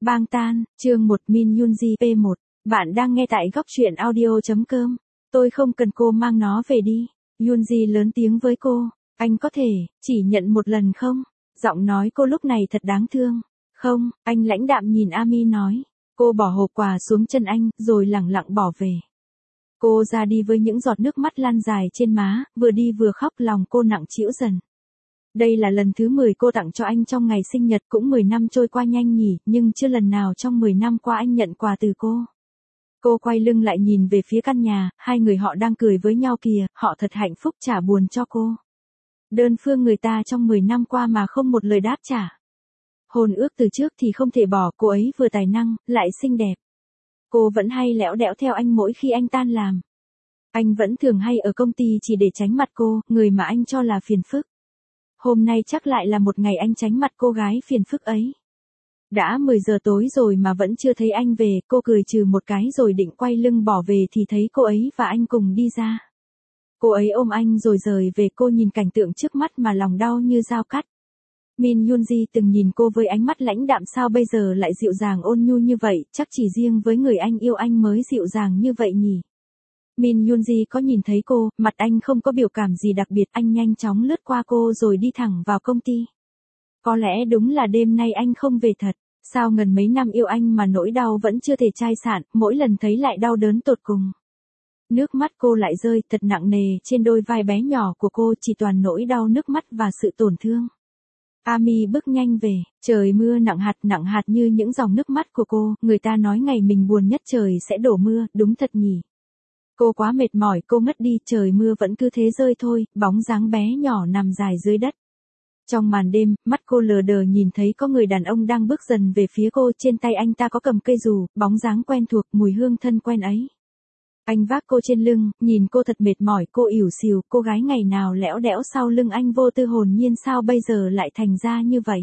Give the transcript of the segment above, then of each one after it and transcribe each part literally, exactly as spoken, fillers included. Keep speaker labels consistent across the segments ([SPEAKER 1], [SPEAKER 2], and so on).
[SPEAKER 1] Bang tan, chương một Min Yoonji P một. Bạn đang nghe tại góc truyện audio chấm com. Tôi không cần cô mang nó về đi. Yoonji lớn tiếng với cô. Anh có thể, chỉ nhận một lần không? Giọng nói cô lúc này thật đáng thương. Không, anh lãnh đạm nhìn Ami nói. Cô bỏ hộp quà xuống chân anh, rồi lẳng lặng bỏ về. Cô ra đi với những giọt nước mắt lan dài trên má, vừa đi vừa khóc, lòng cô nặng trĩu dần. Đây là lần thứ mười cô tặng cho anh trong ngày sinh nhật, cũng mười năm trôi qua nhanh nhỉ, nhưng chưa lần nào trong mười năm qua anh nhận quà từ cô. Cô quay lưng lại nhìn về phía căn nhà, hai người họ đang cười với nhau kìa, họ thật hạnh phúc, chả buồn cho cô. Đơn phương người ta trong mười năm qua mà không một lời đáp trả. Hôn ước từ trước thì không thể bỏ, cô ấy vừa tài năng, lại xinh đẹp. Cô vẫn hay lẽo đẽo theo anh mỗi khi anh tan làm. Anh vẫn thường hay ở công ty chỉ để tránh mặt cô, người mà anh cho là phiền phức. Hôm nay chắc lại là một ngày anh tránh mặt cô gái phiền phức ấy. Đã mười giờ tối rồi mà vẫn chưa thấy anh về, cô cười trừ một cái rồi định quay lưng bỏ về thì thấy cô ấy và anh cùng đi ra. Cô ấy ôm anh rồi rời về, cô nhìn cảnh tượng trước mắt mà lòng đau như dao cắt. Min Yoonji từng nhìn cô với ánh mắt lãnh đạm, sao bây giờ lại dịu dàng ôn nhu như vậy, chắc chỉ riêng với người anh yêu anh mới dịu dàng như vậy nhỉ. Min Yoonji có nhìn thấy cô, mặt anh không có biểu cảm gì đặc biệt, anh nhanh chóng lướt qua cô rồi đi thẳng vào công ty. Có lẽ đúng là đêm nay anh không về thật, sao gần mấy năm yêu anh mà nỗi đau vẫn chưa thể chai sạn, mỗi lần thấy lại đau đớn tột cùng. Nước mắt cô lại rơi thật nặng nề trên đôi vai bé nhỏ của cô, chỉ toàn nỗi đau nước mắt và sự tổn thương. Ami bước nhanh về, trời mưa nặng hạt nặng hạt như những dòng nước mắt của cô, người ta nói ngày mình buồn nhất trời sẽ đổ mưa, đúng thật nhỉ. Cô quá mệt mỏi, cô ngất đi, trời mưa vẫn cứ thế rơi thôi, bóng dáng bé nhỏ nằm dài dưới đất. Trong màn đêm, mắt cô lờ đờ nhìn thấy có người đàn ông đang bước dần về phía cô, trên tay anh ta có cầm cây dù, bóng dáng quen thuộc, mùi hương thân quen ấy. Anh vác cô trên lưng, nhìn cô thật mệt mỏi, cô ỉu xìu, cô gái ngày nào lẽo đẽo sau lưng anh vô tư hồn nhiên, sao bây giờ lại thành ra như vậy.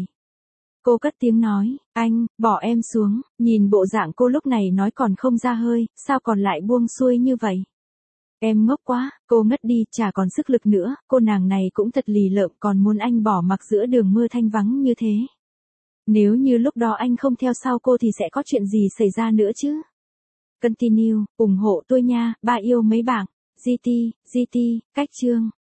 [SPEAKER 1] Cô cất tiếng nói, anh, bỏ em xuống, nhìn bộ dạng cô lúc này nói còn không ra hơi, sao còn lại buông xuôi như vậy. Em ngốc quá, cô ngất đi, chả còn sức lực nữa, cô nàng này cũng thật lì lợm, còn muốn anh bỏ mặc giữa đường mưa thanh vắng như thế. Nếu như lúc đó anh không theo sau cô thì sẽ có chuyện gì xảy ra nữa chứ. Continue, ủng hộ tôi nha, ba yêu mấy bảng, giê tê, giê tê, cách chương.